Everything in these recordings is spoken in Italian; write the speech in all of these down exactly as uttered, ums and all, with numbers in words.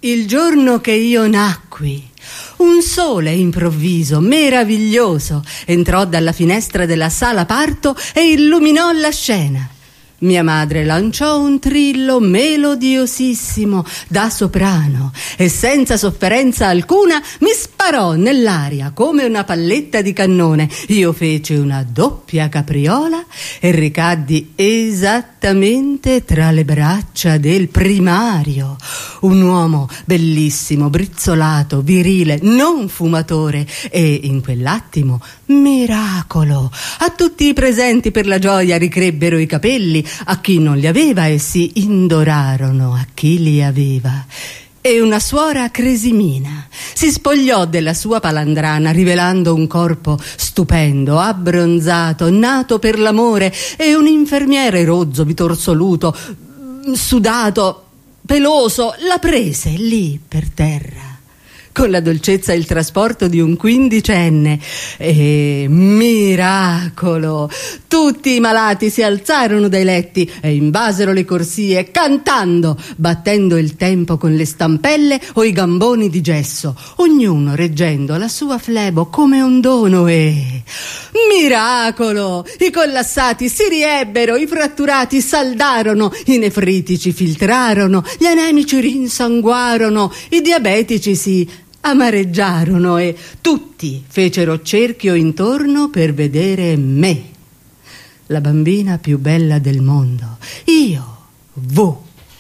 il giorno che io nacqui, un sole improvviso, meraviglioso, entrò dalla finestra della sala parto e illuminò la scena. Mia madre lanciò un trillo melodiosissimo da soprano e senza sofferenza alcuna mi sparò nell'aria come una palletta di cannone. Io feci una doppia capriola e ricaddi esattamente tra le braccia del primario, un uomo bellissimo, brizzolato, virile, non fumatore, e in quell'attimo, miracolo, a tutti i presenti per la gioia ricrebbero i capelli, a chi non li aveva e si indorarono a chi li aveva. E una suora cresimina si spogliò della sua palandrana rivelando un corpo stupendo, abbronzato, nato per l'amore, e un infermiere rozzo, bitorzoluto, sudato, peloso, la prese lì per terra con la dolcezza e il trasporto di un quindicenne. E miracolo! Tutti i malati si alzarono dai letti e invasero le corsie cantando, battendo il tempo con le stampelle o i gamboni di gesso, ognuno reggendo la sua flebo come un dono. E miracolo! I collassati si riebbero, i fratturati saldarono, i nefritici filtrarono, gli anemici rinsanguarono, i diabetici si amareggiarono e tutti fecero cerchio intorno per vedere me, la bambina più bella del mondo, io, V.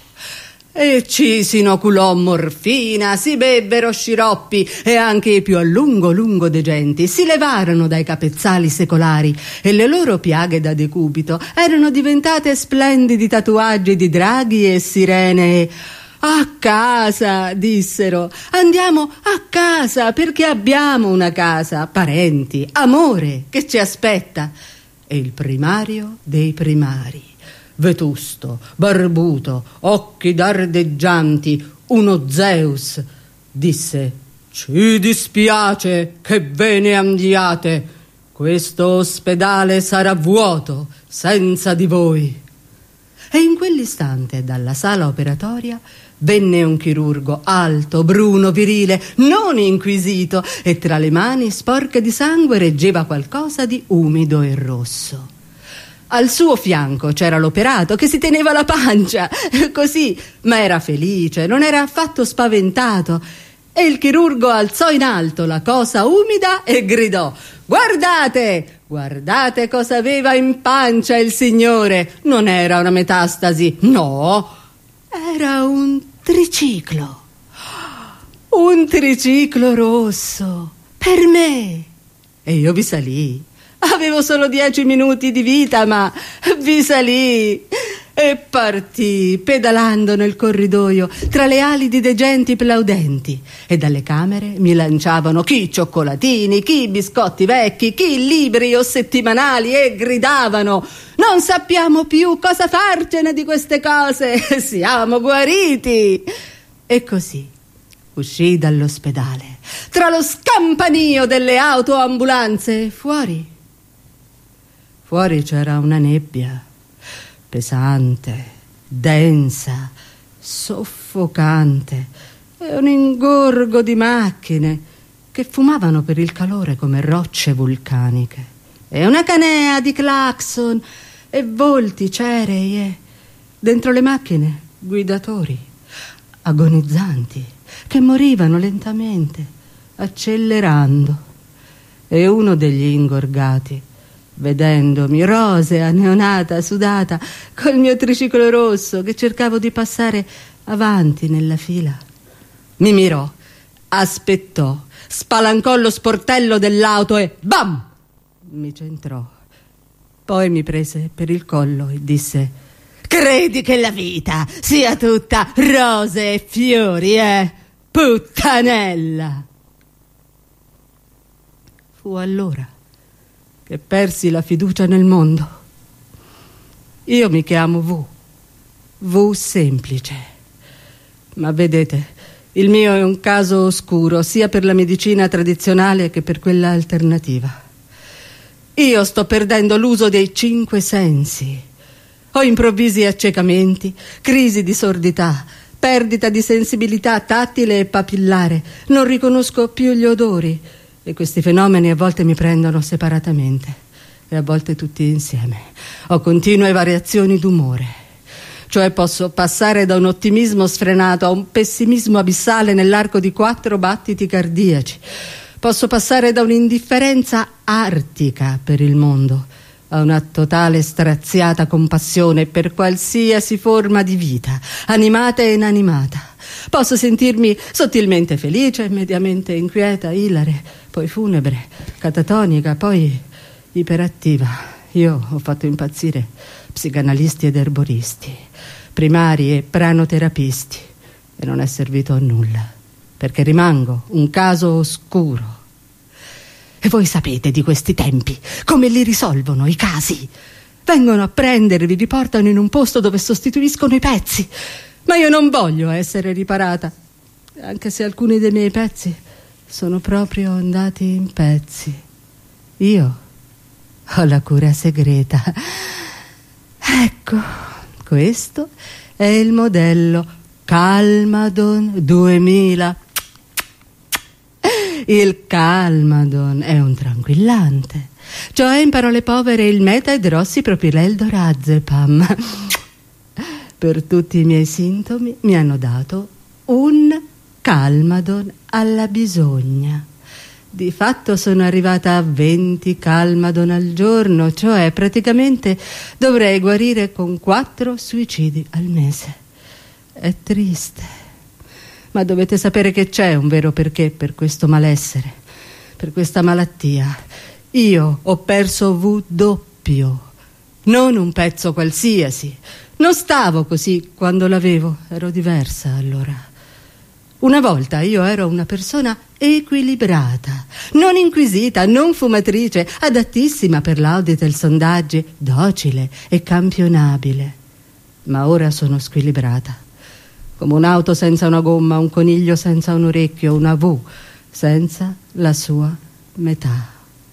E ci si inoculò morfina, si bebbero sciroppi e anche i più a lungo lungo degenti si levarono dai capezzali secolari e le loro piaghe da decubito erano diventate splendidi tatuaggi di draghi e sirene. A casa, dissero, andiamo a casa perché abbiamo una casa, parenti, amore che ci aspetta. E il primario dei primari, vetusto, barbuto, occhi dardeggianti, uno Zeus, disse: ci dispiace che ve ne andiate, questo ospedale sarà vuoto senza di voi. E in quell'istante dalla sala operatoria venne un chirurgo alto, bruno, virile, non inquisito, e tra le mani sporche di sangue reggeva qualcosa di umido e rosso. Al suo fianco c'era l'operato che si teneva la pancia, così, ma era felice, non era affatto spaventato. E il chirurgo alzò in alto la cosa umida e gridò: guardate, guardate cosa aveva in pancia il signore. Non era una metastasi, no, era un triciclo, un triciclo rosso, per me. E io vi salii. Avevo solo dieci minuti di vita, ma vi salii e partii pedalando nel corridoio tra le ali di degenti plaudenti, e dalle camere mi lanciavano chi cioccolatini, chi biscotti vecchi, chi libri o settimanali, e gridavano: non sappiamo più cosa farcene di queste cose, siamo guariti. E così uscii dall'ospedale tra lo scampanio delle autoambulanze. Fuori fuori c'era una nebbia pesante, densa, soffocante, e un ingorgo di macchine che fumavano per il calore come rocce vulcaniche, e una canea di clacson e volti cerei, e dentro le macchine guidatori agonizzanti che morivano lentamente, accelerando. E uno degli ingorgati, vedendomi rosea, neonata, sudata, col mio triciclo rosso che cercavo di passare avanti nella fila, mi mirò, aspettò, spalancò lo sportello dell'auto e bam! Mi centrò. Poi mi prese per il collo e disse: credi che la vita sia tutta rose e fiori, eh? Puttanella! Fu allora che persi la fiducia nel mondo. Io mi chiamo V, V semplice, ma vedete, il mio è un caso oscuro sia per la medicina tradizionale che per quella alternativa. Io sto perdendo l'uso dei cinque sensi. Ho improvvisi accecamenti, crisi di sordità, perdita di sensibilità tattile e papillare, non riconosco più gli odori e questi fenomeni a volte mi prendono separatamente e a volte tutti insieme. Ho continue variazioni d'umore, cioè posso passare da un ottimismo sfrenato a un pessimismo abissale nell'arco di quattro battiti cardiaci. Posso passare da un'indifferenza artica per il mondo a una totale straziata compassione per qualsiasi forma di vita, animata e inanimata. Posso sentirmi sottilmente felice, mediamente inquieta, ilare, poi funebre, catatonica, poi iperattiva. Io ho fatto impazzire psicanalisti ed erboristi, primari e pranoterapisti, e non è servito a nulla, perché rimango un caso oscuro. E voi sapete di questi tempi come li risolvono i casi? Vengono a prendervi, vi portano in un posto dove sostituiscono i pezzi. Ma io non voglio essere riparata, anche se alcuni dei miei pezzi sono proprio andati in pezzi. Io ho la cura segreta. Ecco, questo è il modello Calmadon duemila. Il Calmadon è un tranquillante, cioè in parole povere il meta-idrossipropileldorazepam. Per tutti i miei sintomi mi hanno dato un Calmadon alla bisogna. Di fatto sono arrivata a venti Calmadon al giorno, cioè praticamente dovrei guarire con quattro suicidi al mese. È triste. Ma dovete sapere che c'è un vero perché per questo malessere, per questa malattia. Io ho perso V doppio, non un pezzo qualsiasi. Non stavo così quando l'avevo, ero diversa allora. Una volta io ero una persona equilibrata, non inquisita, non fumatrice, adattissima per l'audit e i sondaggi, docile e campionabile. Ma ora sono squilibrata. Come un'auto senza una gomma, un coniglio senza un orecchio, una V senza la sua metà.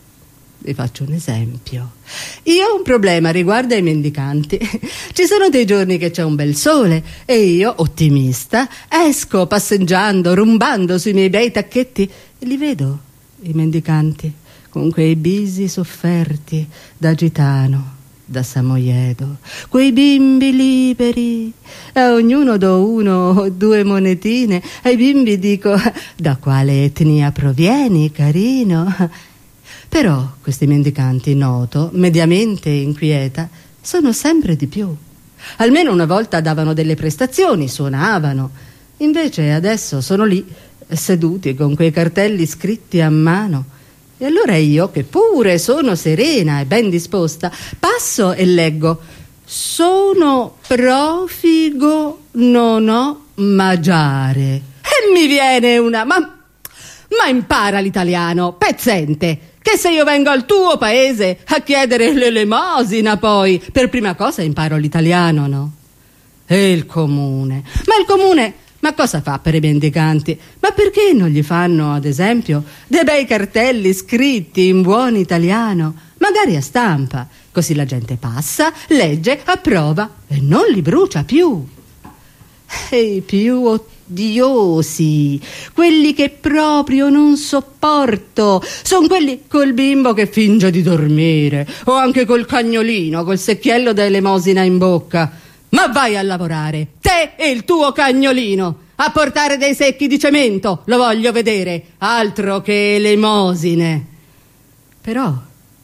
Vi faccio un esempio. Io ho un problema riguardo ai mendicanti. Ci sono dei giorni che c'è un bel sole e io, ottimista, esco passeggiando, rumbando sui miei bei tacchetti e li vedo, i mendicanti, con quei bisi sofferti da gitano, da samoiedo, quei bimbi liberi. A ognuno do uno o due monetine, ai bimbi dico: da quale etnia provieni, carino? Però questi mendicanti, noto, mediamente inquieta, sono sempre di più. Almeno una volta davano delle prestazioni, suonavano. Invece adesso sono lì, seduti con quei cartelli scritti a mano. E allora io, che pure sono serena e ben disposta, passo e leggo: sono profigo, non ho mangiare. E mi viene una... Ma, ma impara l'italiano, pezzente, che se io vengo al tuo paese a chiedere l'elemosina poi, per prima cosa imparo l'italiano, no? E il comune. Ma il comune... Ma cosa fa per i mendicanti? Ma perché non gli fanno, ad esempio, dei bei cartelli scritti in buon italiano, magari a stampa, così la gente passa, legge, approva e non li brucia più. E i più odiosi, quelli che proprio non sopporto, sono quelli col bimbo che finge di dormire, o anche col cagnolino, col secchiello da elemosina in bocca. Ma vai a lavorare, te e il tuo cagnolino, a portare dei secchi di cemento, lo voglio vedere, altro che elemosine. Però,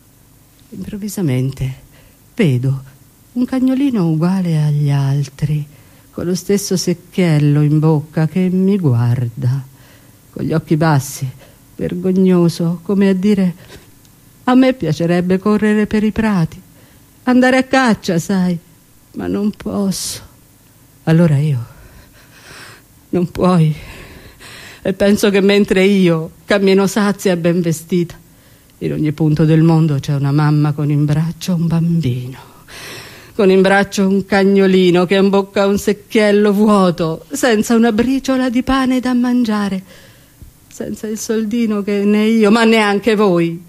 improvvisamente, vedo un cagnolino uguale agli altri, con lo stesso secchiello in bocca, che mi guarda, con gli occhi bassi, vergognoso, come a dire: a me piacerebbe correre per i prati, andare a caccia, sai, ma non posso. Allora io: non puoi. E penso che mentre io cammino sazia e ben vestita, in ogni punto del mondo c'è una mamma con in braccio un bambino, con in braccio un cagnolino che ha in bocca un secchiello vuoto, senza una briciola di pane da mangiare, senza il soldino che né io, ma neanche voi.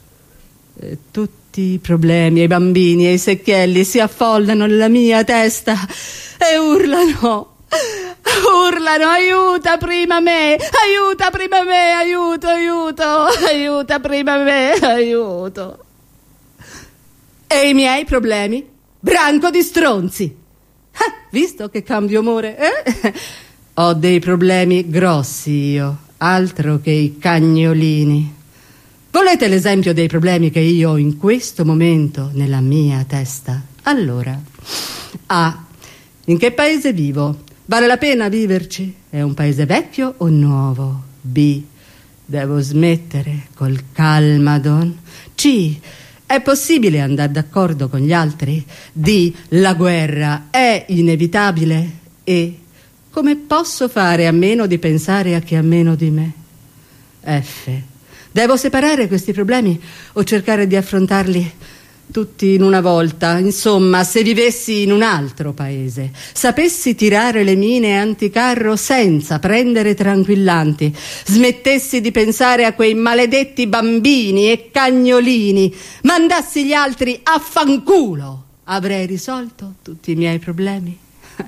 E tutti i problemi, i bambini e i secchielli si affollano nella mia testa e urlano: urlano: aiuta prima me, aiuta prima me, aiuto, aiuto, aiuta prima me, aiuto. E i miei problemi? Branco di stronzi. Ah, visto che cambio umore, eh? Ho dei problemi grossi io, altro che i cagnolini. Volete l'esempio dei problemi che io ho in questo momento nella mia testa? Allora, A. In che paese vivo? Vale la pena viverci? È un paese vecchio o nuovo? B. Devo smettere col calmadon? C. È possibile andare d'accordo con gli altri? D. La guerra è inevitabile? E. Come posso fare a meno di pensare a chi ha meno di me? F. Devo separare questi problemi o cercare di affrontarli tutti in una volta? Insomma, se vivessi in un altro paese, sapessi tirare le mine anticarro senza prendere tranquillanti, smettessi di pensare a quei maledetti bambini e cagnolini, mandassi gli altri a fanculo, avrei risolto tutti i miei problemi?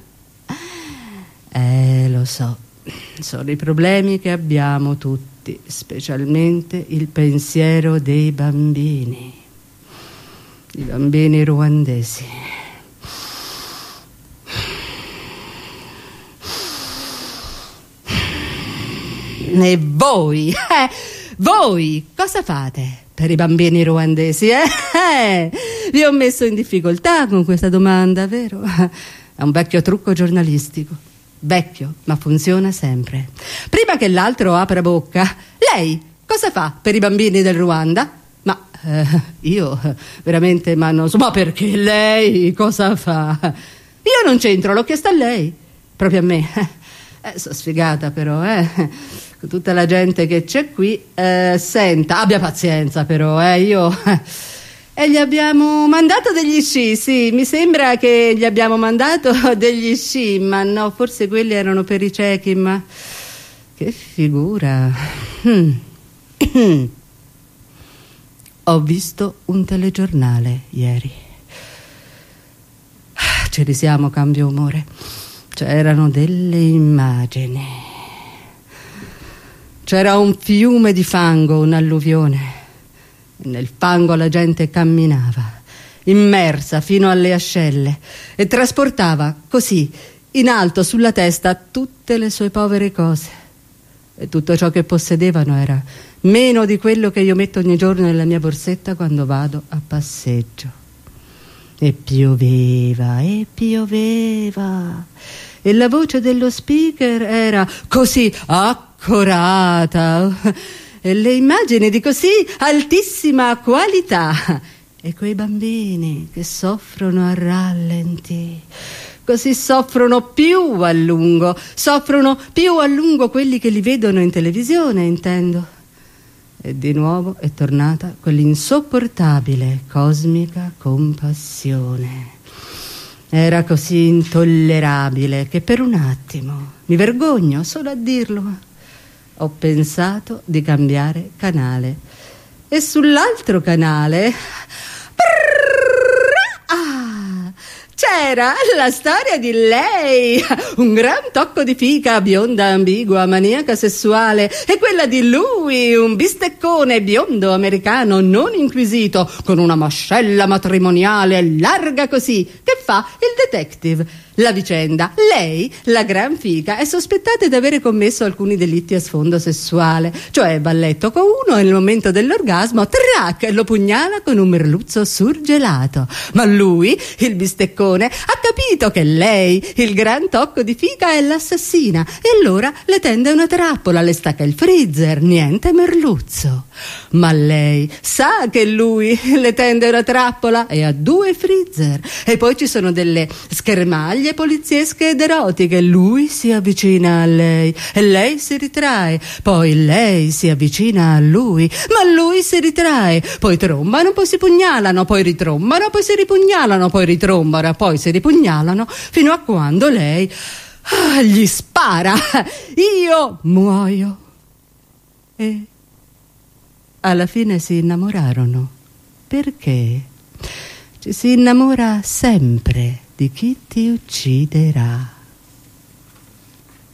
Eh, lo so, sono i problemi che abbiamo tutti, specialmente il pensiero dei bambini. I bambini ruandesi. E voi, eh, voi cosa fate per i bambini ruandesi? Eh? Eh, vi ho messo in difficoltà con questa domanda, vero? È un vecchio trucco giornalistico. Vecchio, ma funziona sempre. Prima che l'altro apra bocca, lei cosa fa per i bambini del Ruanda? Ma eh, io veramente, ma non so, ma perché lei cosa fa? Io non c'entro, l'ho chiesto a lei, proprio a me. Eh, sono sfigata però, eh. Con tutta la gente che c'è qui, eh, senta, abbia pazienza però, eh, io... E gli abbiamo mandato degli sci, sì, mi sembra che gli abbiamo mandato degli sci, ma no, forse quelli erano per i ciechi, ma che figura. Hmm. Ho visto un telegiornale ieri. Ci risiamo, cambio umore. C'erano delle immagini. C'era un fiume di fango, un'alluvione. Nel fango la gente camminava, immersa fino alle ascelle, e trasportava così, in alto sulla testa, tutte le sue povere cose. E tutto ciò che possedevano era meno di quello che io metto ogni giorno nella mia borsetta quando vado a passeggio. E pioveva, e pioveva, e la voce dello speaker era così accorata, e le immagini di così altissima qualità, e quei bambini che soffrono a rallenti, così soffrono più a lungo, soffrono più a lungo quelli che li vedono in televisione, intendo. E di nuovo è tornata quell'insopportabile cosmica compassione. Era così intollerabile che per un attimo, mi vergogno solo a dirlo, ho pensato di cambiare canale. E sull'altro canale ah, c'era la storia di lei, un gran tocco di fica, bionda, ambigua, maniaca sessuale, e quella di lui, un bisteccone biondo americano non inquisito, con una mascella matrimoniale larga così, che fa il detective. La vicenda: lei, la gran fica, è sospettata di avere commesso alcuni delitti a sfondo sessuale, cioè va a letto con uno e nel momento dell'orgasmo, trac, lo pugnala con un merluzzo surgelato. Ma lui, il bisteccone, ha capito che lei, il gran tocco di fica, è l'assassina, e allora le tende una trappola, le stacca il freezer, niente merluzzo. Ma lei sa che lui le tende una trappola e ha due freezer, e poi ci sono delle schermaglie poliziesche ed erotiche. Lui si avvicina a lei e lei si ritrae, poi lei si avvicina a lui, ma lui si ritrae, poi trombano, poi si pugnalano, poi ritrombano, poi si ripugnalano, poi ritrombano, poi si ripugnalano, fino a quando lei ah, gli spara. Io muoio. E alla fine si innamorarono. Perché? Ci si innamora sempre di chi ti ucciderà.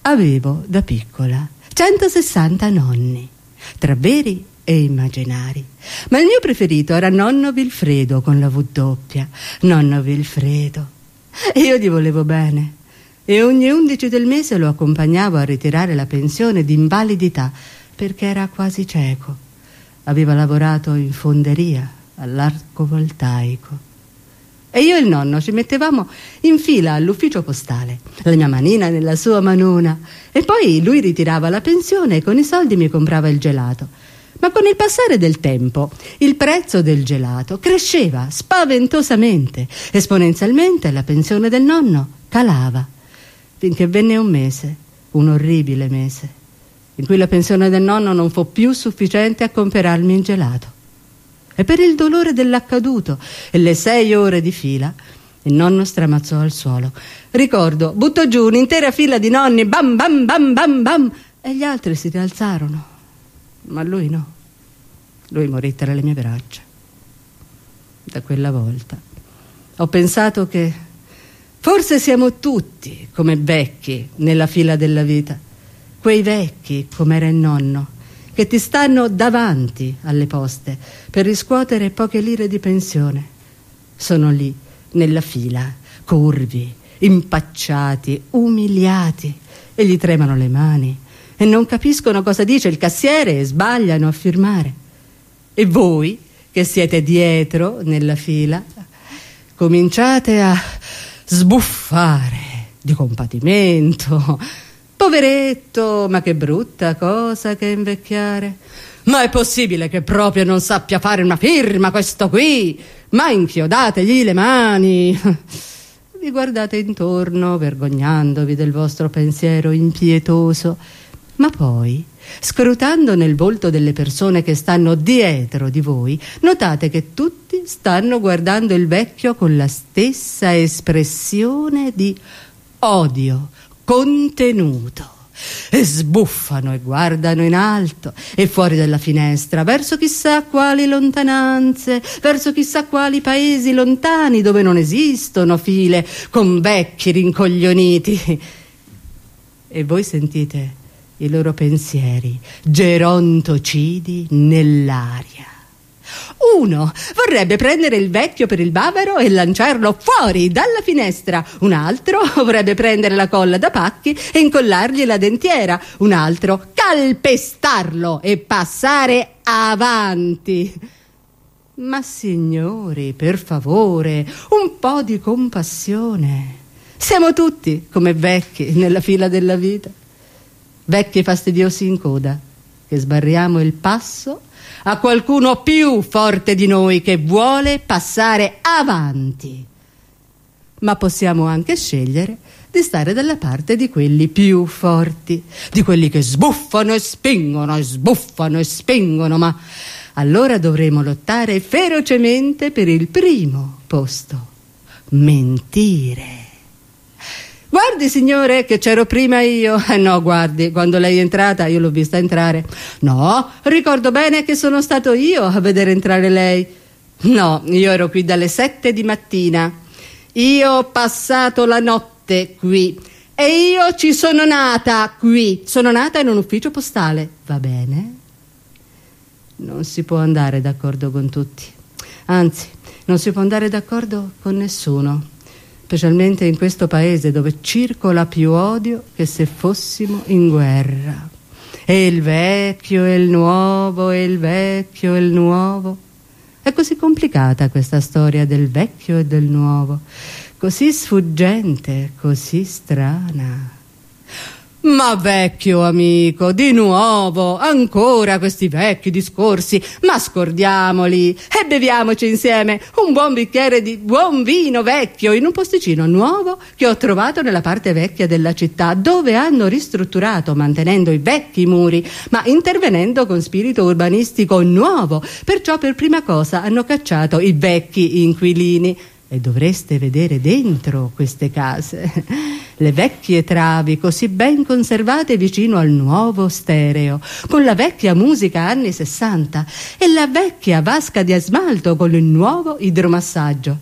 Avevo da piccola centosessanta nonni, tra veri e immaginari, ma il mio preferito era nonno Vilfredo con la V doppia, nonno Vilfredo. E io gli volevo bene e ogni undici del mese lo accompagnavo a ritirare la pensione di invalidità perché era quasi cieco. Aveva lavorato in fonderia all'arcovoltaico. E io e il nonno ci mettevamo in fila all'ufficio postale, la mia manina nella sua manona, e poi lui ritirava la pensione e con i soldi mi comprava il gelato. Ma con il passare del tempo il prezzo del gelato cresceva spaventosamente, esponenzialmente la pensione del nonno calava, finché venne un mese, un orribile mese, in cui la pensione del nonno non fu più sufficiente a comprarmi il gelato. E per il dolore dell'accaduto e le sei ore di fila, il nonno stramazzò al suolo. Ricordo, buttò giù un'intera fila di nonni, bam bam bam bam bam, e gli altri si rialzarono. Ma lui no. Lui morì tra le mie braccia. Da quella volta ho pensato che forse siamo tutti come vecchi nella fila della vita. Quei vecchi, come era il nonno, che ti stanno davanti alle poste per riscuotere poche lire di pensione. Sono lì, nella fila, curvi, impacciati, umiliati, e gli tremano le mani e non capiscono cosa dice il cassiere e sbagliano a firmare. E voi, che siete dietro nella fila, cominciate a sbuffare di compatimento. Poveretto, ma che brutta cosa che è invecchiare. Ma è possibile che proprio non sappia fare una firma questo qui? Ma inchiodategli le mani. Vi guardate intorno, vergognandovi del vostro pensiero impietoso, ma poi, scrutando nel volto delle persone che stanno dietro di voi, notate che tutti stanno guardando il vecchio con la stessa espressione di odio contenuto, e sbuffano e guardano in alto e fuori dalla finestra verso chissà quali lontananze, verso chissà quali paesi lontani dove non esistono file con vecchi rincoglioniti. E voi sentite i loro pensieri gerontocidi nell'aria. Uno vorrebbe prendere il vecchio per il bavero e lanciarlo fuori dalla finestra, un altro vorrebbe prendere la colla da pacchi e incollargli la dentiera, un altro calpestarlo e passare avanti. Ma signori, per favore, un po' di compassione. Siamo tutti come vecchi nella fila della vita, vecchi fastidiosi in coda, che sbarriamo il passo a qualcuno più forte di noi che vuole passare avanti. Ma possiamo anche scegliere di stare dalla parte di quelli più forti, di quelli che sbuffano e spingono e sbuffano e spingono, ma allora dovremo lottare ferocemente per il primo posto: mentire. Guardi signore che c'ero prima io. Eh no, guardi, quando lei è entrata io l'ho vista entrare. No, ricordo bene che sono stato io a vedere entrare lei. No, io ero qui dalle sette di mattina. Io ho passato la notte qui e io ci sono nata qui. Sono nata in un ufficio postale. Va bene? Non si può andare d'accordo con tutti. Anzi, non si può andare d'accordo con nessuno. Specialmente in questo paese dove circola più odio che se fossimo in guerra. E il vecchio e il nuovo, e il vecchio e il nuovo. È così complicata questa storia del vecchio e del nuovo, così sfuggente, così strana. Ma vecchio amico, di nuovo, ancora questi vecchi discorsi, ma scordiamoli e beviamoci insieme un buon bicchiere di buon vino vecchio in un posticino nuovo che ho trovato nella parte vecchia della città, dove hanno ristrutturato mantenendo i vecchi muri, ma intervenendo con spirito urbanistico nuovo. Perciò per prima cosa hanno cacciato i vecchi inquilini. E dovreste vedere dentro queste case, le vecchie travi così ben conservate vicino al nuovo stereo, con la vecchia musica anni sessanta e la vecchia vasca di smalto con il nuovo idromassaggio.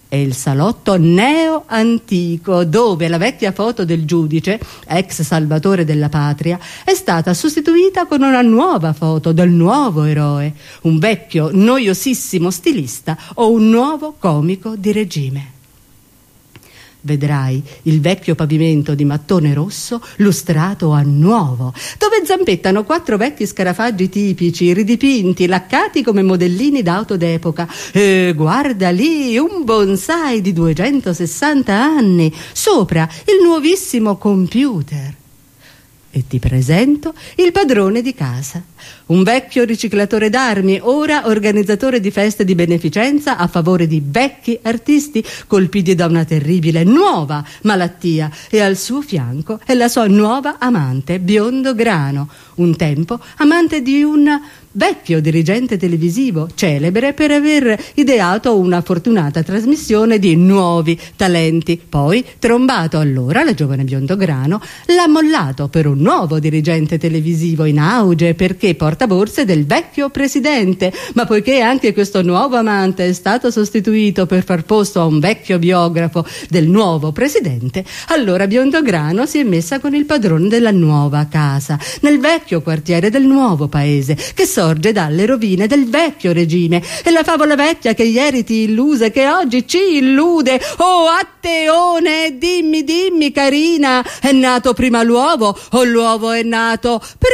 È il salotto neo-antico, dove la vecchia foto del giudice, ex salvatore della patria, è stata sostituita con una nuova foto del nuovo eroe, un vecchio noiosissimo stilista o un nuovo comico di regime. Vedrai il vecchio pavimento di mattone rosso lustrato a nuovo, dove zampettano quattro vecchi scarafaggi tipici, ridipinti, laccati come modellini d'auto d'epoca. E guarda lì, un bonsai di duecentosessanta anni, sopra il nuovissimo computer. E ti presento il padrone di casa, un vecchio riciclatore d'armi, ora organizzatore di feste di beneficenza a favore di vecchi artisti colpiti da una terribile nuova malattia, e al suo fianco è la sua nuova amante, biondo grano, un tempo amante di un vecchio dirigente televisivo celebre per aver ideato una fortunata trasmissione di nuovi talenti. Poi, trombato allora, la giovane biondo grano l'ha mollato per un nuovo dirigente televisivo in auge, perché portaborse del vecchio presidente. Ma poiché anche questo nuovo amante è stato sostituito per far posto a un vecchio biografo del nuovo presidente, allora biondo grano si è messa con il padrone della nuova casa, nel vecchio quartiere del nuovo paese, che sorge dalle rovine del vecchio regime. E la favola vecchia che ieri ti illuse, che oggi ci illude. Oh, atteone, dimmi, dimmi, carina, è nato prima l'uovo o l'uovo è nato prima?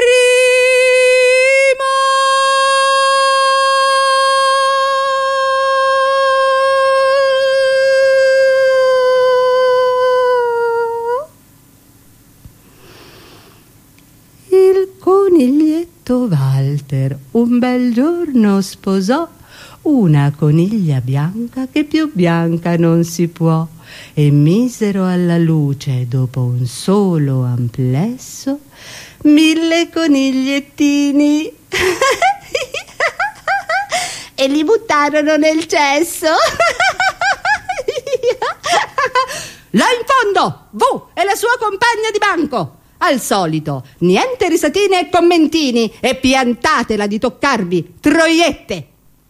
Il coniglietto Walter un bel giorno sposò una coniglia bianca che più bianca non si può, e misero alla luce, dopo un solo amplesso, mille conigliettini e li buttarono nel cesso. Là in fondo, V e la sua compagna di banco. Al solito, niente risatine e commentini, e piantatela di toccarvi, troiette.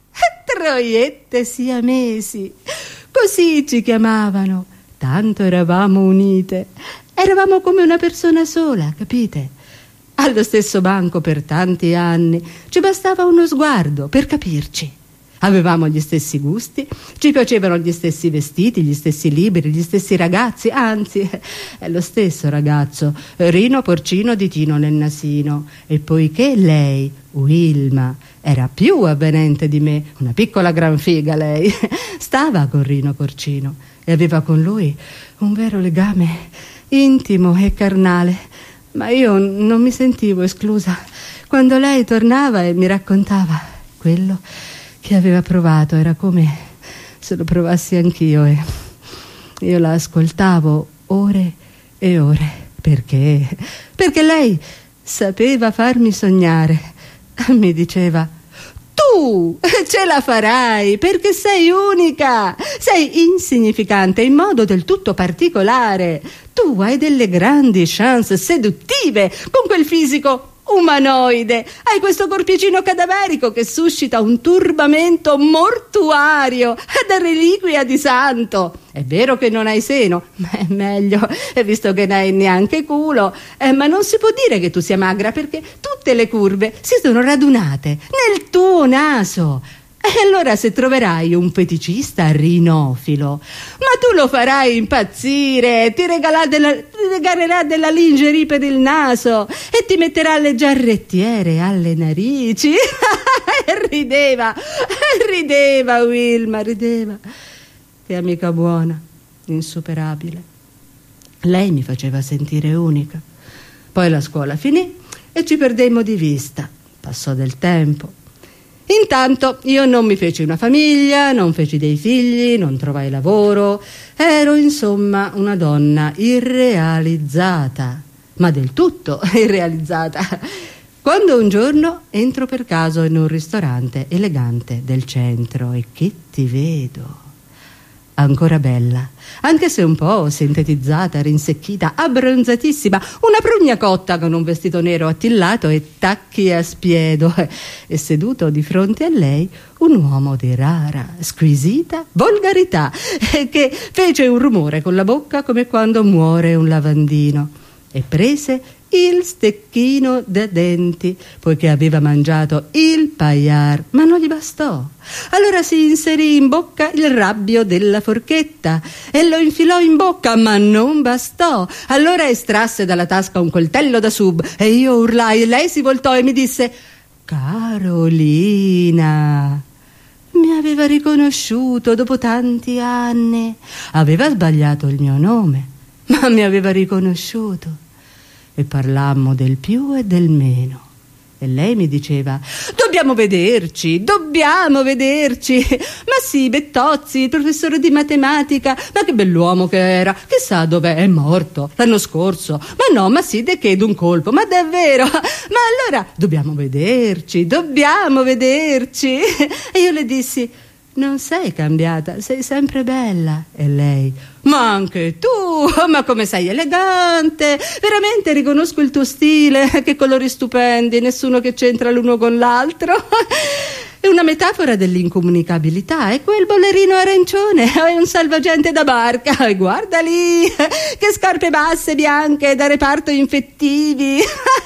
Troiette siamesi, così ci chiamavano, tanto eravamo unite, eravamo come una persona sola, capite? Allo stesso banco per tanti anni, ci bastava uno sguardo per capirci. Avevamo gli stessi gusti, ci piacevano gli stessi vestiti, gli stessi libri, gli stessi ragazzi, anzi, è lo stesso ragazzo, Rino Porcino di Tino nel nasino. E poiché lei, Wilma, era più avvenente di me, una piccola gran figa lei, stava con Rino Porcino e aveva con lui un vero legame intimo e carnale, ma io non mi sentivo esclusa quando lei tornava e mi raccontava quello che aveva provato. Era come se lo provassi anch'io, e io la ascoltavo ore e ore, perché perché lei sapeva farmi sognare. Mi diceva: tu ce la farai perché sei unica, sei insignificante in modo del tutto particolare, tu hai delle grandi chance seduttive con quel fisico umanoide, hai questo corpicino cadaverico che suscita un turbamento mortuario da reliquia di santo. È vero che non hai seno, ma è meglio, visto che non hai neanche culo, eh, ma non si può dire che tu sia magra, perché tutte le curve si sono radunate nel tuo naso. E allora, se troverai un feticista rinofilo, ma tu lo farai impazzire, ti regalerà della, ti regalerà della lingerie per il naso e ti metterà le giarrettiere alle narici. E rideva, rideva Wilma, rideva. Che amica buona, insuperabile. Lei mi faceva sentire unica. Poi la scuola finì e ci perdemmo di vista. Passò del tempo. Intanto io non mi feci una famiglia, non feci dei figli, non trovai lavoro. Ero insomma una donna irrealizzata, ma del tutto irrealizzata. Quando un giorno entro per caso in un ristorante elegante del centro, e che ti vedo? ancora bella, anche se un po' sintetizzata, rinsecchita, abbronzatissima, una prugna cotta con un vestito nero attillato e tacchi a spiedo, e seduto di fronte a lei un uomo di rara, squisita volgarità, che fece un rumore con la bocca come quando muore un lavandino, e prese il stecchino da denti, poiché aveva mangiato il paillar, ma non gli bastò. Allora si inserì in bocca il rabbio della forchetta e lo infilò in bocca, ma non bastò. Allora estrasse dalla tasca un coltello da sub e io urlai e lei si voltò e mi disse: Carolina. Mi aveva riconosciuto dopo tanti anni. Aveva sbagliato il mio nome, ma mi aveva riconosciuto. E parlammo del più e del meno. E lei mi diceva: dobbiamo vederci, dobbiamo vederci. Ma sì, Bettozzi, il professore di matematica, ma che bell'uomo che era. Chissà dov'è, è morto l'anno scorso. Ma no, ma sì, de che d'un colpo, ma davvero. Ma allora dobbiamo vederci, dobbiamo vederci. E io le dissi: non sei cambiata, sei sempre bella. E lei: ma anche tu, ma come sei elegante, veramente riconosco il tuo stile, che colori stupendi, nessuno che c'entra l'uno con l'altro. È una metafora dell'incomunicabilità, è quel ballerino arancione, è un salvagente da barca, e guarda lì, che scarpe basse bianche da reparto infettivi.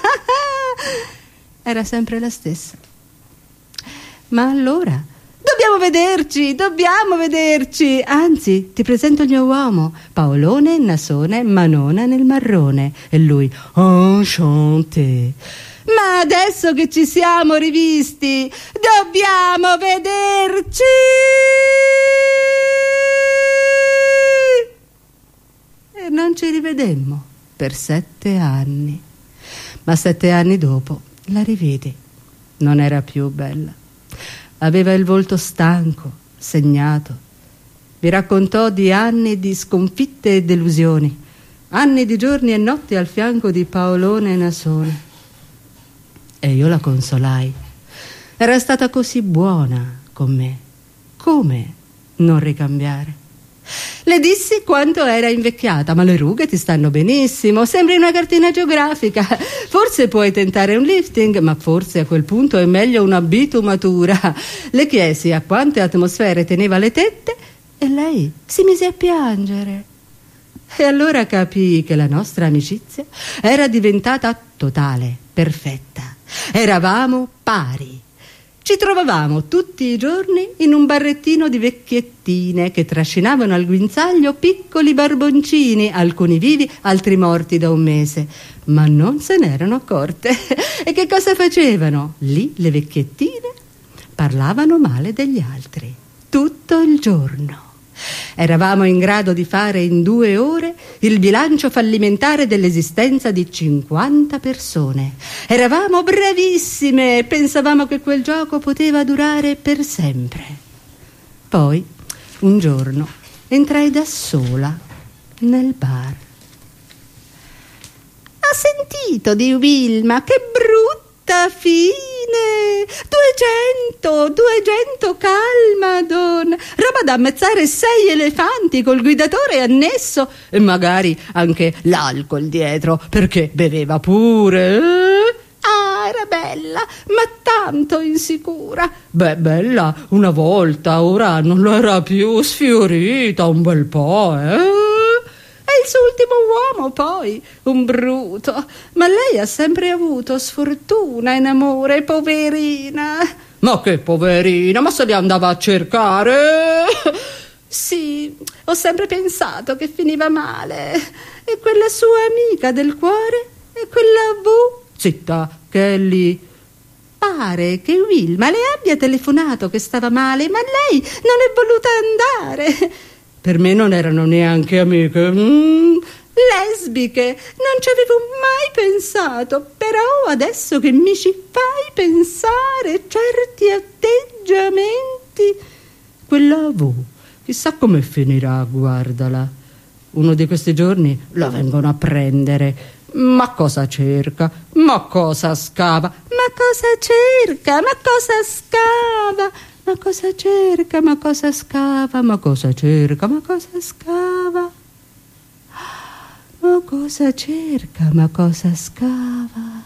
Era sempre la stessa. Ma allora dobbiamo vederci, dobbiamo vederci. Anzi, ti presento il mio uomo, Paolone Nasone Manona nel marrone. E lui: enchanté. Ma adesso che ci siamo rivisti, dobbiamo vederci. E non ci rivedemmo per sette anni. Ma sette anni dopo la rividi. Non era più bella. Aveva il volto stanco, segnato. Mi raccontò di anni di sconfitte e delusioni, anni di giorni e notti al fianco di Paolone Nasone. E io la consolai. Era stata così buona con me. Come non ricambiare? Le dissi quanto era invecchiata. Ma le rughe ti stanno benissimo, sembri una cartina geografica. Forse puoi tentare un lifting, ma forse a quel punto è meglio una bitumatura. Le chiesi a quante atmosfere teneva le tette e lei si mise a piangere. E allora capii che la nostra amicizia era diventata totale, perfetta. Eravamo pari. Ci trovavamo tutti i giorni in un barrettino di vecchiettine che trascinavano al guinzaglio piccoli barboncini, alcuni vivi, altri morti da un mese, ma non se n'erano accorte. E che cosa facevano? Lì le vecchiettine parlavano male degli altri tutto il giorno. Eravamo in grado di fare in due ore il bilancio fallimentare dell'esistenza di cinquanta persone. Eravamo bravissime, pensavamo che quel gioco poteva durare per sempre. Poi, un giorno, entrai da sola nel bar. Ha sentito di Wilma? Che brutta fine! Duecento, duecento, calma, donna. Roba da ammazzare sei elefanti col guidatore annesso e magari anche l'alcol dietro, perché beveva pure. Ah, era bella, ma tanto insicura. Beh, bella una volta, ora non lo era più, sfiorita un bel po', eh? Il suo ultimo uomo poi, un bruto, ma lei ha sempre avuto sfortuna in amore, poverina. Ma che poverina, ma se li andava a cercare? Sì, ho sempre pensato che finiva male. E quella sua amica del cuore? E quella V? Zitta, che è lì. Pare che Wilma le abbia telefonato che stava male, ma lei non è voluta andare. Per me non erano neanche amiche. Mm, lesbiche, non ci avevo mai pensato, però adesso che mi ci fai pensare certi atteggiamenti. Quella V, chissà come finirà, guardala. Uno di questi giorni la vengono a prendere. Ma cosa cerca? Ma cosa scava? Ma cosa cerca? Ma cosa scava? Ma cosa cerca, ma cosa scava, ma cosa cerca, ma cosa scava? Ma cosa cerca, ma cosa scava?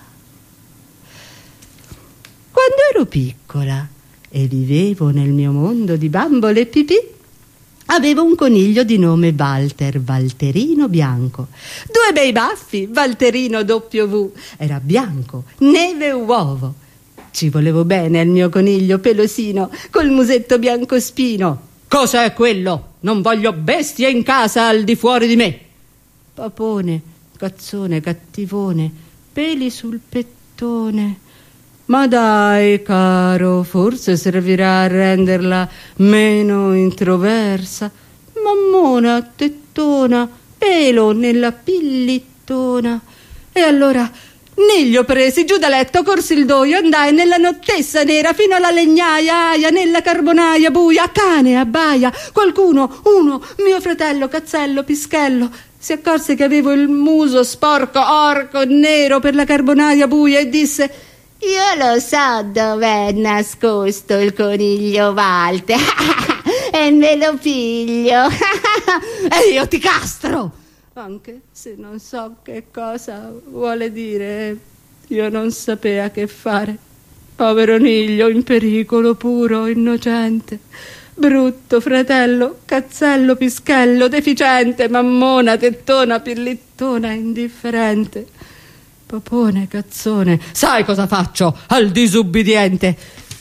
Quando ero piccola e vivevo nel mio mondo di bambole e pipì, avevo un coniglio di nome Walter, Valterino bianco. Due bei baffi, Valterino W. Era bianco, neve e uovo. Ci volevo bene al mio coniglio pelosino, col musetto biancospino. Cos'è quello? Non voglio bestie in casa al di fuori di me. Papone, cazzone, cattivone, peli sul pettone. Ma dai, caro, forse servirà a renderla meno introversa. Mammona, tettona, pelo nella pillittona. E allora niglio presi, giù da letto, corsi il doio, andai nella nottessa nera fino alla legnaia, aia, nella carbonaia buia, cane abbaia. Qualcuno, uno, mio fratello, cazzello, pischello, si accorse che avevo il muso sporco, orco, nero per la carbonaia buia e disse: io lo so dov'è nascosto il coniglio Walter e me lo piglio e io ti castro, anche se non so che cosa vuole dire. Io non sapea che fare. Povero niglio in pericolo, puro, innocente. Brutto fratello, cazzello, pischello, deficiente, mammona, tettona, pillittona, indifferente. Papone, cazzone, sai cosa faccio al disubbidiente?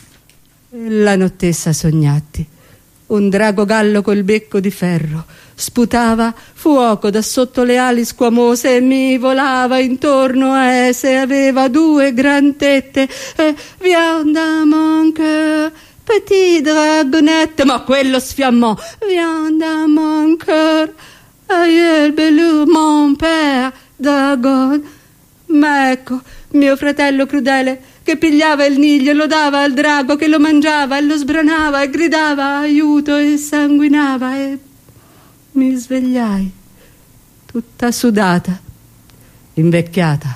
La nottessa sognatti. Un drago gallo col becco di ferro sputava fuoco da sotto le ali squamose e mi volava intorno a esse. Aveva due gran tette e viande à mon cœur, petit dragonette. Ma quello sfiammò. Viande à mon cœur, aïe belou mon père dragon. Ma ecco mio fratello crudele che pigliava il niglio e lo dava al drago che lo mangiava e lo sbranava e gridava aiuto e sanguinava, e mi svegliai tutta sudata, invecchiata,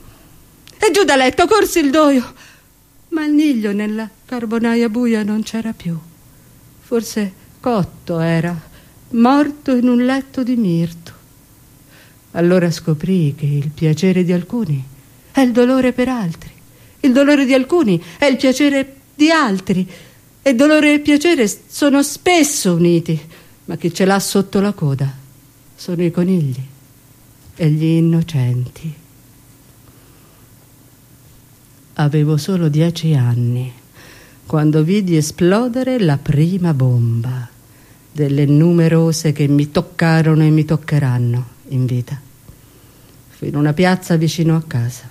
e giù da letto corsi il doio, ma il niglio nella carbonaia buia non c'era più. Forse cotto era, morto in un letto di mirto. Allora scoprì che il piacere di alcuni è il dolore per altri, il dolore di alcuni è il piacere di altri, e dolore e piacere sono spesso uniti, ma chi ce l'ha sotto la coda sono i conigli e gli innocenti. Avevo solo dieci anni quando vidi esplodere la prima bomba delle numerose che mi toccarono e mi toccheranno in vita, in una piazza vicino a casa.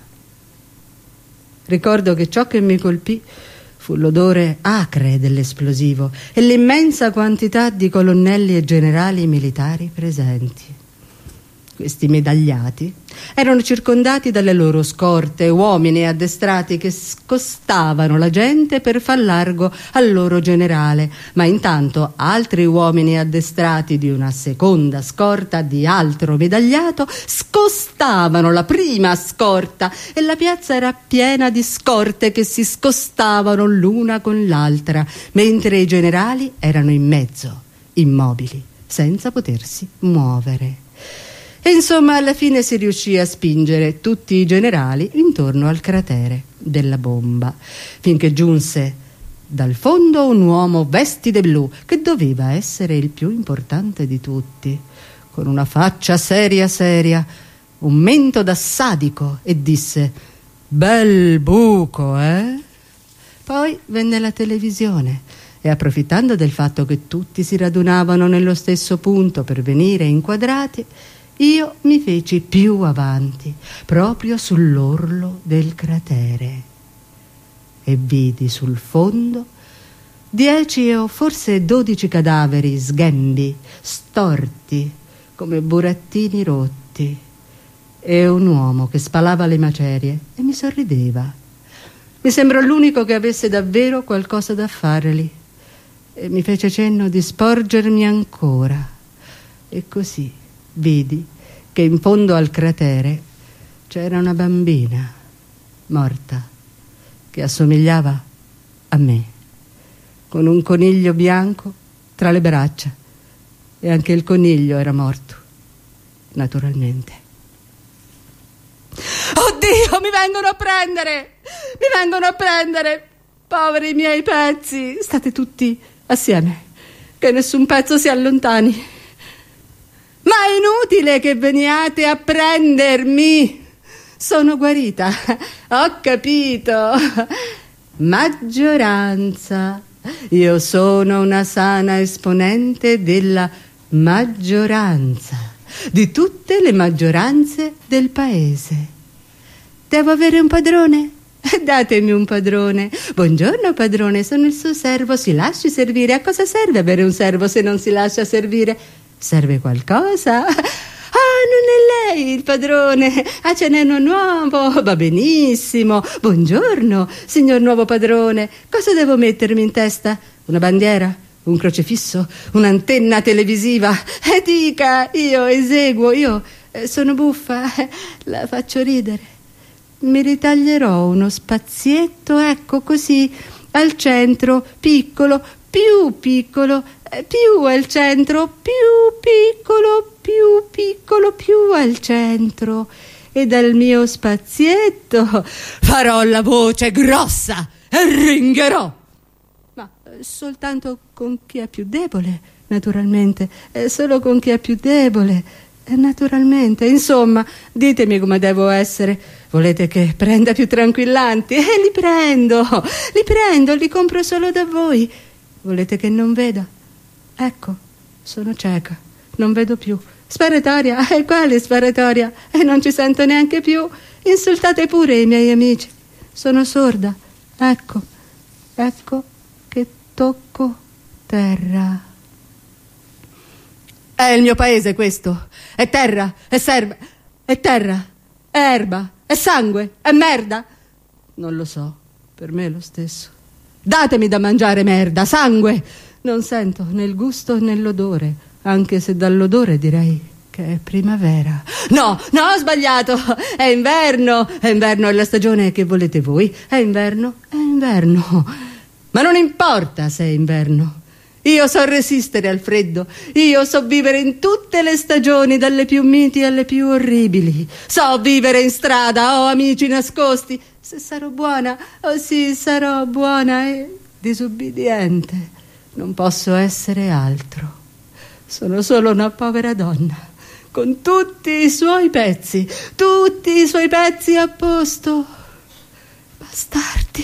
Ricordo che ciò che mi colpì fu l'odore acre dell'esplosivo e l'immensa quantità di colonnelli e generali militari presenti. Questi medagliati erano circondati dalle loro scorte, uomini addestrati che scostavano la gente per far largo al loro generale, ma intanto altri uomini addestrati di una seconda scorta di altro medagliato scostavano la prima scorta, e la piazza era piena di scorte che si scostavano l'una con l'altra, mentre i generali erano in mezzo, immobili, senza potersi muovere. E insomma alla fine si riuscì a spingere tutti i generali intorno al cratere della bomba, finché giunse dal fondo un uomo vestide blu che doveva essere il più importante di tutti, con una faccia seria seria, un mento da sadico, e disse: bel buco, eh? Poi venne la televisione e, approfittando del fatto che tutti si radunavano nello stesso punto per venire inquadrati, io mi feci più avanti, proprio sull'orlo del cratere, e vidi sul fondo dieci o forse dodici cadaveri sghembi, storti come burattini rotti, e un uomo che spalava le macerie e mi sorrideva. Mi sembrò l'unico che avesse davvero qualcosa da fare lì, e mi fece cenno di sporgermi ancora, e così vidi che in fondo al cratere c'era una bambina morta che assomigliava a me. con un coniglio bianco tra le braccia, e anche il coniglio era morto, naturalmente. Oddio, mi vengono a prendere! Mi vengono a prendere! Poveri miei pezzi! State tutti assieme, che nessun pezzo si allontani. Ma è inutile che veniate a prendermi! Sono guarita, ho capito. Maggioranza. Io sono una sana esponente della maggioranza, di tutte le maggioranze del paese. Devo avere un padrone? Datemi un padrone. Buongiorno padrone, sono il suo servo, si lasci servire. A cosa serve avere un servo se non si lascia servire? Serve qualcosa? Ah, non è lei il padrone. Ah, ce n'è uno nuovo. Va benissimo. Buongiorno, signor nuovo padrone. Cosa devo mettermi in testa? Una bandiera? Un crocifisso? Un'antenna televisiva? E dica, io eseguo, io eh, sono buffa, eh, la faccio ridere. Mi ritaglierò uno spazietto, ecco così, al centro, piccolo, più piccolo, eh, più al centro, più piccolo, più piccolo, più al centro. E dal mio spazietto farò la voce grossa e ringherò. Ma eh, soltanto con chi è più debole, naturalmente, eh, solo con chi è più debole, eh, naturalmente. Insomma, ditemi come devo essere. Volete che prenda più tranquillanti? E eh, li prendo, li prendo, li compro solo da voi. Volete che non veda? Ecco, sono cieca, non vedo più. Sparatoria? E eh, quale sparatoria? E eh, non ci sento neanche più. Insultate pure i miei amici. Sono sorda. Ecco, ecco che tocco terra. È il mio paese questo. È terra, è serba, è terra, è erba, è sangue, è merda. Non lo so, per me è lo stesso. Datemi da mangiare merda, sangue. Non sento né il gusto né l'odore, anche se dall'odore direi che è primavera. No, no, ho sbagliato. È inverno, è inverno, è la stagione che volete voi. È inverno, è inverno. Ma non importa se è inverno. Io so resistere al freddo, io so vivere in tutte le stagioni, dalle più miti alle più orribili. So vivere in strada, ho amici nascosti. Se sarò buona, oh sì, sarò buona e disubbidiente. Non posso essere altro. Sono solo una povera donna, con tutti i suoi pezzi, tutti i suoi pezzi a posto. Bastardi.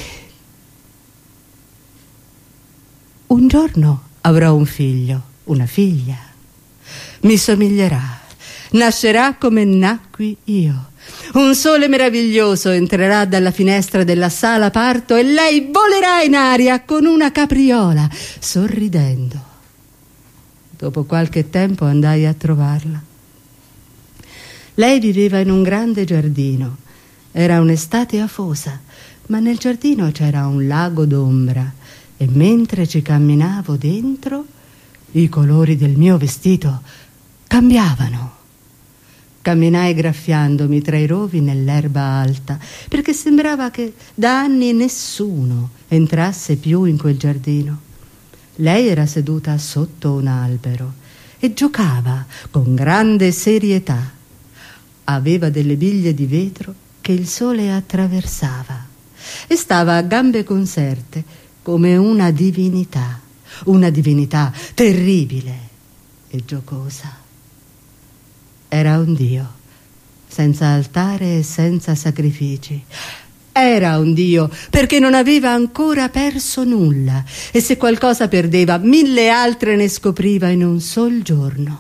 Un giorno avrò un figlio, una figlia. Mi somiglierà, nascerà come nacqui io. Un sole meraviglioso entrerà dalla finestra della sala parto e lei volerà in aria con una capriola, sorridendo. Dopo qualche tempo andai a trovarla. Lei viveva in un grande giardino. Era un'estate afosa, ma nel giardino c'era un lago d'ombra. E mentre ci camminavo dentro, i colori del mio vestito cambiavano. Camminai graffiandomi tra i rovi nell'erba alta, perché sembrava che da anni nessuno entrasse più in quel giardino. Lei era seduta sotto un albero e giocava con grande serietà. Aveva delle biglie di vetro che il sole attraversava e stava a gambe conserte come una divinità, una divinità terribile e giocosa. Era un dio, senza altare e senza sacrifici. Era un dio perché non aveva ancora perso nulla e se qualcosa perdeva, mille altre ne scopriva in un sol giorno.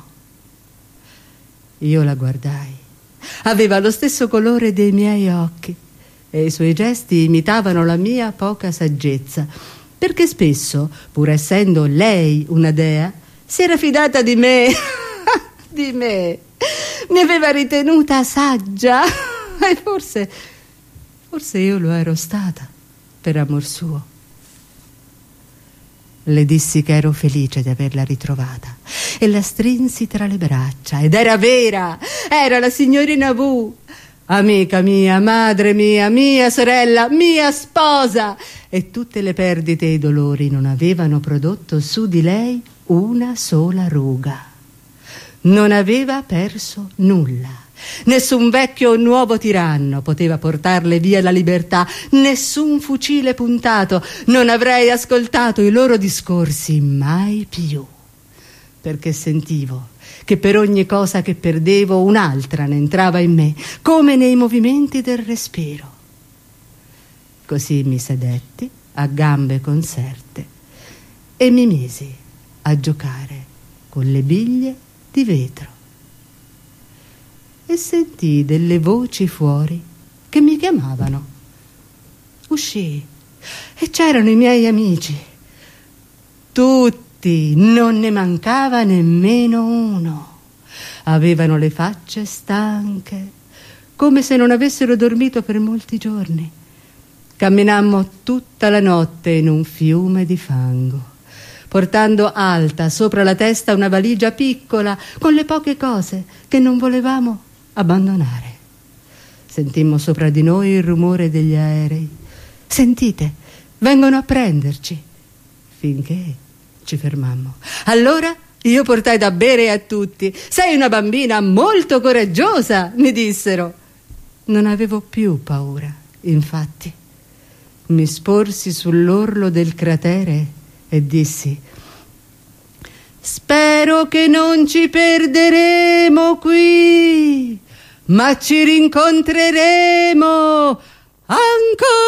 Io la guardai. Aveva lo stesso colore dei miei occhi e i suoi gesti imitavano la mia poca saggezza, perché spesso, pur essendo lei una dea, si era fidata di me, di me, mi aveva ritenuta saggia e forse, forse io lo ero stata per amor suo. Le dissi che ero felice di averla ritrovata e la strinsi tra le braccia ed era vera, era la signorina Wu. amica mia, madre mia, mia sorella, mia sposa, e tutte le perdite e i dolori non avevano prodotto su di lei una sola ruga. Non aveva perso nulla. Nessun vecchio o nuovo tiranno poteva portarle via la libertà, nessun fucile puntato. Non avrei ascoltato i loro discorsi mai più, perché sentivo che per ogni cosa che perdevo un'altra ne entrava in me, come nei movimenti del respiro. Così mi sedetti a gambe conserte e mi misi a giocare con le biglie di vetro. E sentii delle voci fuori che mi chiamavano. Uscii e c'erano i miei amici. Tutti, non ne mancava nemmeno uno. Avevano le facce stanche, come se non avessero dormito per molti giorni. Camminammo tutta la notte in un fiume di fango, portando alta sopra la testa una valigia piccola con le poche cose che non volevamo abbandonare. Sentimmo sopra di noi il rumore degli aerei. Sentite, vengono a prenderci. Finché ci fermammo. Allora io portai da bere a tutti. Sei una bambina molto coraggiosa, mi dissero. Non avevo più paura, infatti. Mi sporsi sull'orlo del cratere e dissi: spero che non ci perderemo qui, ma ci rincontreremo ancora.